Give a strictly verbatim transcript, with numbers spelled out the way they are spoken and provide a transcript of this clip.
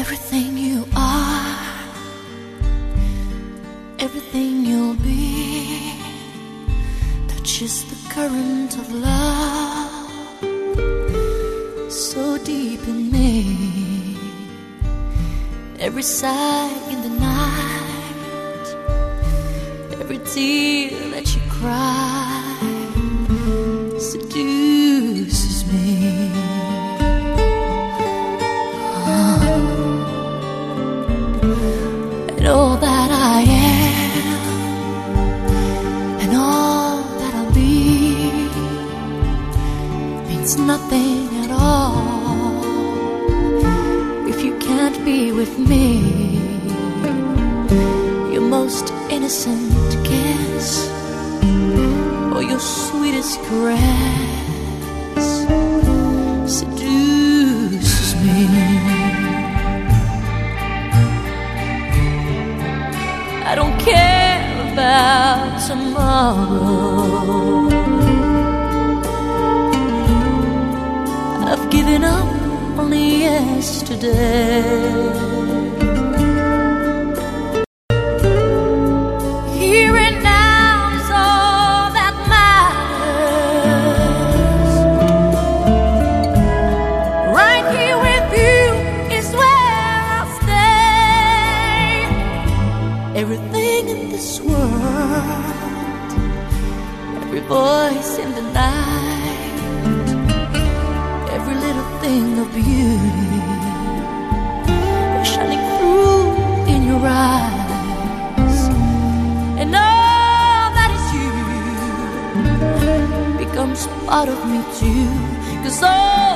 Everything you are, everything you'll be, touches the current of love so deep in me. Every sigh in the night, every tear that you cry seduces me. And all that I am, and all that I'll be, means nothing at all if you can't be with me. Your most innocent kiss, or your sweetest caress, seduces me. I don't care about tomorrow. I've given up on yesterday. Here and now is all that matters. Right here with you is where I'll stay. Everything in this world, every voice in the night, every little thing of beauty shining through in your eyes, and all that is you becomes part of me too. 'Cause all